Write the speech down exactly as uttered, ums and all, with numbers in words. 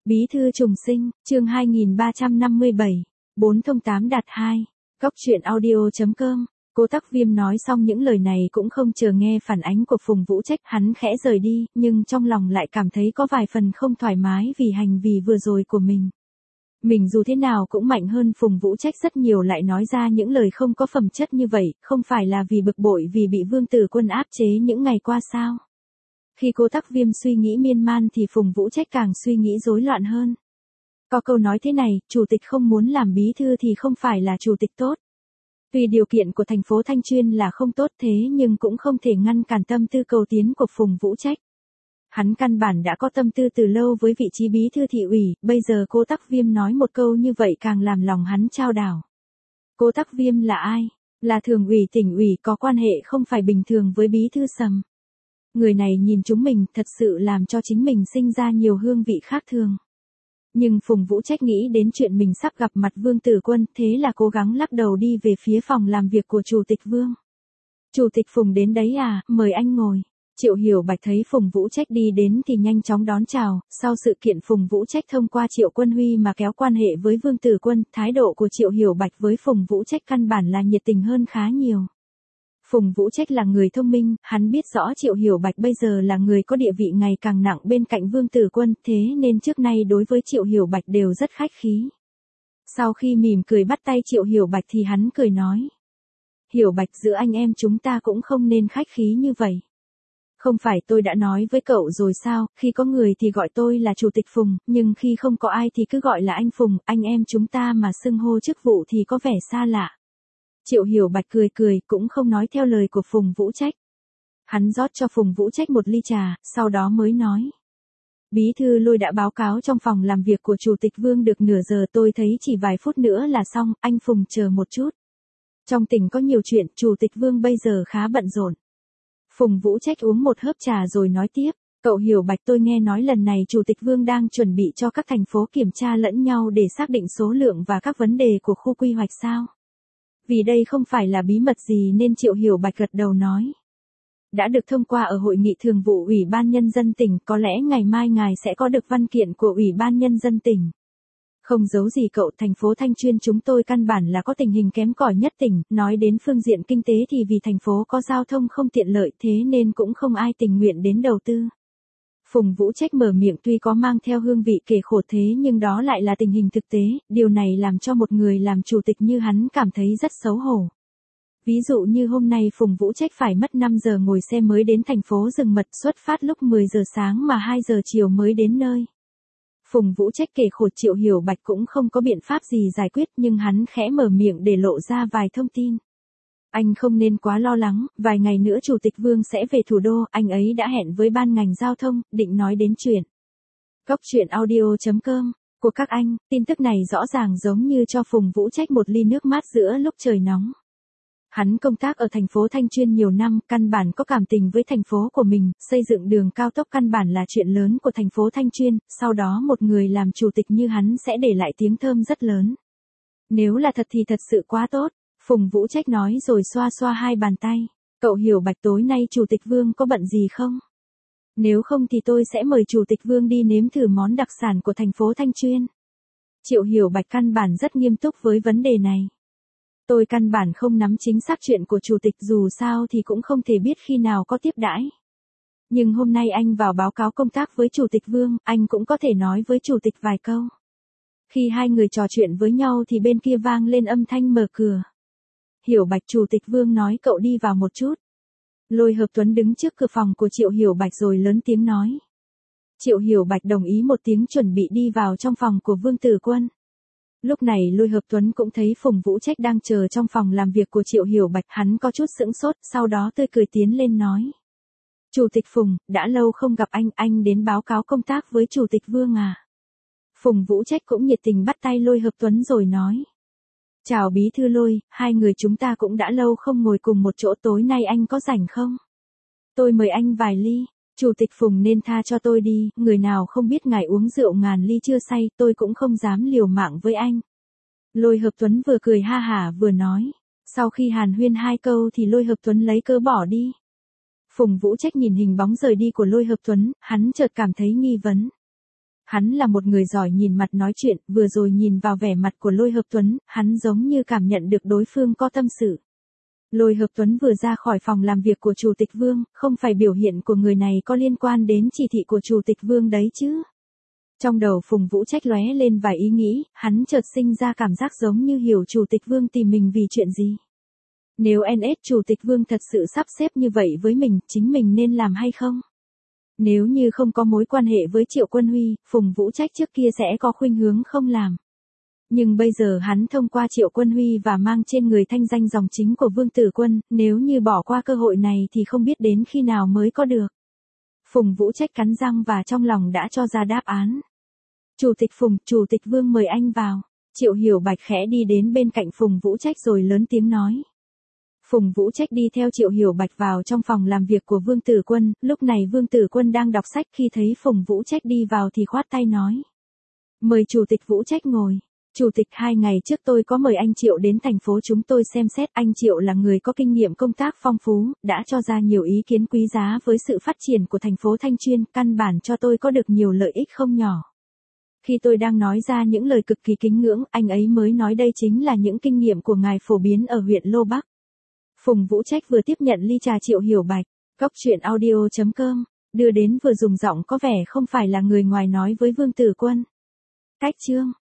Bí thư trùng sinh, chương hai nghìn ba trăm năm mươi bảy, bốn thông tám đạt hai. Góc truyện audio chấm com. Cô Tắc Viêm nói xong những lời này cũng không chờ nghe phản ánh của Phùng Vũ Trách, hắn khẽ rời đi, nhưng trong lòng lại cảm thấy có vài phần không thoải mái vì hành vi vừa rồi của mình. Mình dù thế nào cũng mạnh hơn Phùng Vũ Trách rất nhiều, lại nói ra những lời không có phẩm chất như vậy, không phải là vì bực bội vì bị Vương Tử Quân áp chế những ngày qua sao? Khi cô Tắc Viêm suy nghĩ miên man thì Phùng Vũ Trách càng suy nghĩ rối loạn hơn. Có câu nói thế này, chủ tịch không muốn làm bí thư thì không phải là chủ tịch tốt. Tuy điều kiện của thành phố Thanh Chuyên là không tốt thế nhưng cũng không thể ngăn cản tâm tư cầu tiến của Phùng Vũ Trách. Hắn căn bản đã có tâm tư từ lâu với vị trí bí thư thị ủy, bây giờ cô Tắc Viêm nói một câu như vậy càng làm lòng hắn chao đảo. Cô Tắc Viêm là ai? Là thường ủy tỉnh ủy, có quan hệ không phải bình thường với bí thư Sầm. Người này nhìn chúng mình thật sự làm cho chính mình sinh ra nhiều hương vị khác thường. Nhưng Phùng Vũ Trách nghĩ đến chuyện mình sắp gặp mặt Vương Tử Quân, thế là cố gắng lắc đầu đi về phía phòng làm việc của Chủ tịch Vương. Chủ tịch Phùng đến đấy à, mời anh ngồi. Triệu Hiểu Bạch thấy Phùng Vũ Trách đi đến thì nhanh chóng đón chào, sau sự kiện Phùng Vũ Trách thông qua Triệu Quân Huy mà kéo quan hệ với Vương Tử Quân, thái độ của Triệu Hiểu Bạch với Phùng Vũ Trách căn bản là nhiệt tình hơn khá nhiều. Phùng Vũ Trách là người thông minh, hắn biết rõ Triệu Hiểu Bạch bây giờ là người có địa vị ngày càng nặng bên cạnh Vương Tử Quân, thế nên trước nay đối với Triệu Hiểu Bạch đều rất khách khí. Sau khi mỉm cười bắt tay Triệu Hiểu Bạch thì hắn cười nói. Hiểu Bạch, giữa anh em chúng ta cũng không nên khách khí như vậy. Không phải tôi đã nói với cậu rồi sao, khi có người thì gọi tôi là Chủ tịch Phùng, nhưng khi không có ai thì cứ gọi là anh Phùng, anh em chúng ta mà xưng hô chức vụ thì có vẻ xa lạ. Triệu Hiểu Bạch cười cười, cũng không nói theo lời của Phùng Vũ Trách. Hắn rót cho Phùng Vũ Trách một ly trà, sau đó mới nói. Bí thư Lôi đã báo cáo trong phòng làm việc của Chủ tịch Vương được nửa giờ, tôi thấy chỉ vài phút nữa là xong, anh Phùng chờ một chút. Trong tỉnh có nhiều chuyện, Chủ tịch Vương bây giờ khá bận rộn. Phùng Vũ Trách uống một hớp trà rồi nói tiếp. Cậu Hiểu Bạch, tôi nghe nói lần này Chủ tịch Vương đang chuẩn bị cho các thành phố kiểm tra lẫn nhau để xác định số lượng và các vấn đề của khu quy hoạch sao? Vì đây không phải là bí mật gì nên Triệu Hiểu Bạch gật đầu nói. Đã được thông qua ở hội nghị thường vụ Ủy ban Nhân dân tỉnh, có lẽ ngày mai ngài sẽ có được văn kiện của Ủy ban Nhân dân tỉnh. Không giấu gì cậu, thành phố Thanh Chuyên chúng tôi căn bản là có tình hình kém cỏi nhất tỉnh, nói đến phương diện kinh tế thì vì thành phố có giao thông không tiện lợi thế nên cũng không ai tình nguyện đến đầu tư. Phùng Vũ Trách mở miệng tuy có mang theo hương vị kể khổ thế nhưng đó lại là tình hình thực tế, điều này làm cho một người làm chủ tịch như hắn cảm thấy rất xấu hổ. Ví dụ như hôm nay Phùng Vũ Trách phải mất năm giờ ngồi xe mới đến thành phố Rừng Mật, xuất phát lúc mười giờ sáng mà hai giờ chiều mới đến nơi. Phùng Vũ Trách kể khổ, Triệu Hiểu Bạch cũng không có biện pháp gì giải quyết nhưng hắn khẽ mở miệng để lộ ra vài thông tin. Anh không nên quá lo lắng, vài ngày nữa Chủ tịch Vương sẽ về thủ đô, anh ấy đã hẹn với ban ngành giao thông, định nói đến chuyện. Góc truyện audio chấm com, của các anh, tin tức này rõ ràng giống như cho Phùng Vũ Trách một ly nước mát giữa lúc trời nóng. Hắn công tác ở thành phố Thanh Chuyên nhiều năm, căn bản có cảm tình với thành phố của mình, xây dựng đường cao tốc căn bản là chuyện lớn của thành phố Thanh Chuyên, sau đó một người làm chủ tịch như hắn sẽ để lại tiếng thơm rất lớn. Nếu là thật thì thật sự quá tốt. Phùng Vũ Trách nói rồi xoa xoa hai bàn tay. Cậu Hiểu Bạch, tối nay Chủ tịch Vương có bận gì không? Nếu không thì tôi sẽ mời Chủ tịch Vương đi nếm thử món đặc sản của thành phố Thanh Chuyên. Triệu Hiểu Bạch căn bản rất nghiêm túc với vấn đề này. Tôi căn bản không nắm chính xác chuyện của Chủ tịch, dù sao thì cũng không thể biết khi nào có tiếp đãi. Nhưng hôm nay anh vào báo cáo công tác với Chủ tịch Vương, anh cũng có thể nói với Chủ tịch vài câu. Khi hai người trò chuyện với nhau thì bên kia vang lên âm thanh mở cửa. Hiểu Bạch, Chủ tịch Vương nói cậu đi vào một chút. Lôi Hợp Tuấn đứng trước cửa phòng của Triệu Hiểu Bạch rồi lớn tiếng nói. Triệu Hiểu Bạch đồng ý một tiếng chuẩn bị đi vào trong phòng của Vương Tử Quân. Lúc này Lôi Hợp Tuấn cũng thấy Phùng Vũ Trách đang chờ trong phòng làm việc của Triệu Hiểu Bạch, hắn có chút sững sốt, sau đó tươi cười tiến lên nói. Chủ tịch Phùng, đã lâu không gặp anh, anh đến báo cáo công tác với Chủ tịch Vương à? Phùng Vũ Trách cũng nhiệt tình bắt tay Lôi Hợp Tuấn rồi nói. Chào bí thư Lôi, hai người chúng ta cũng đã lâu không ngồi cùng một chỗ, tối nay anh có rảnh không? Tôi mời anh vài ly. Chủ tịch Phùng nên tha cho tôi đi, người nào không biết ngài uống rượu ngàn ly chưa say, tôi cũng không dám liều mạng với anh. Lôi Hợp Tuấn vừa cười ha hả vừa nói. Sau khi hàn huyên hai câu thì Lôi Hợp Tuấn lấy cớ bỏ đi. Phùng Vũ Trách nhìn hình bóng rời đi của Lôi Hợp Tuấn, hắn chợt cảm thấy nghi vấn. Hắn là một người giỏi nhìn mặt nói chuyện, vừa rồi nhìn vào vẻ mặt của Lôi Hợp Tuấn, hắn giống như cảm nhận được đối phương có tâm sự. Lôi Hợp Tuấn vừa ra khỏi phòng làm việc của Chủ tịch Vương, không phải biểu hiện của người này có liên quan đến chỉ thị của Chủ tịch Vương đấy chứ. Trong đầu Phùng Vũ Trách lóe lên vài ý nghĩ, hắn chợt sinh ra cảm giác giống như hiểu Chủ tịch Vương tìm mình vì chuyện gì. Nếu en ét Chủ tịch Vương thật sự sắp xếp như vậy với mình, chính mình nên làm hay không? Nếu như không có mối quan hệ với Triệu Quân Huy, Phùng Vũ Trách trước kia sẽ có khuynh hướng không làm. Nhưng bây giờ hắn thông qua Triệu Quân Huy và mang trên người thanh danh dòng chính của Vương Tử Quân, nếu như bỏ qua cơ hội này thì không biết đến khi nào mới có được. Phùng Vũ Trách cắn răng và trong lòng đã cho ra đáp án. Chủ tịch Phùng, Chủ tịch Vương mời anh vào. Triệu Hiểu Bạch khẽ đi đến bên cạnh Phùng Vũ Trách rồi lớn tiếng nói. Phùng Vũ Trách đi theo Triệu Hiểu Bạch vào trong phòng làm việc của Vương Tử Quân, lúc này Vương Tử Quân đang đọc sách, khi thấy Phùng Vũ Trách đi vào thì khoát tay nói. Mời Chủ tịch Vũ Trách ngồi. Chủ tịch, hai ngày trước tôi có mời anh Triệu đến thành phố chúng tôi xem xét, anh Triệu là người có kinh nghiệm công tác phong phú, đã cho ra nhiều ý kiến quý giá với sự phát triển của thành phố Thanh Chuyên, căn bản cho tôi có được nhiều lợi ích không nhỏ. Khi tôi đang nói ra những lời cực kỳ kính ngưỡng, anh ấy mới nói đây chính là những kinh nghiệm của ngài phổ biến ở huyện Lô Bắc. Phùng Vũ Trách vừa tiếp nhận ly trà Triệu Hiểu Bạch, Cóc Truyện Audio chấm com, đưa đến vừa dùng giọng có vẻ không phải là người ngoài nói với Vương Tử Quân. Cách chương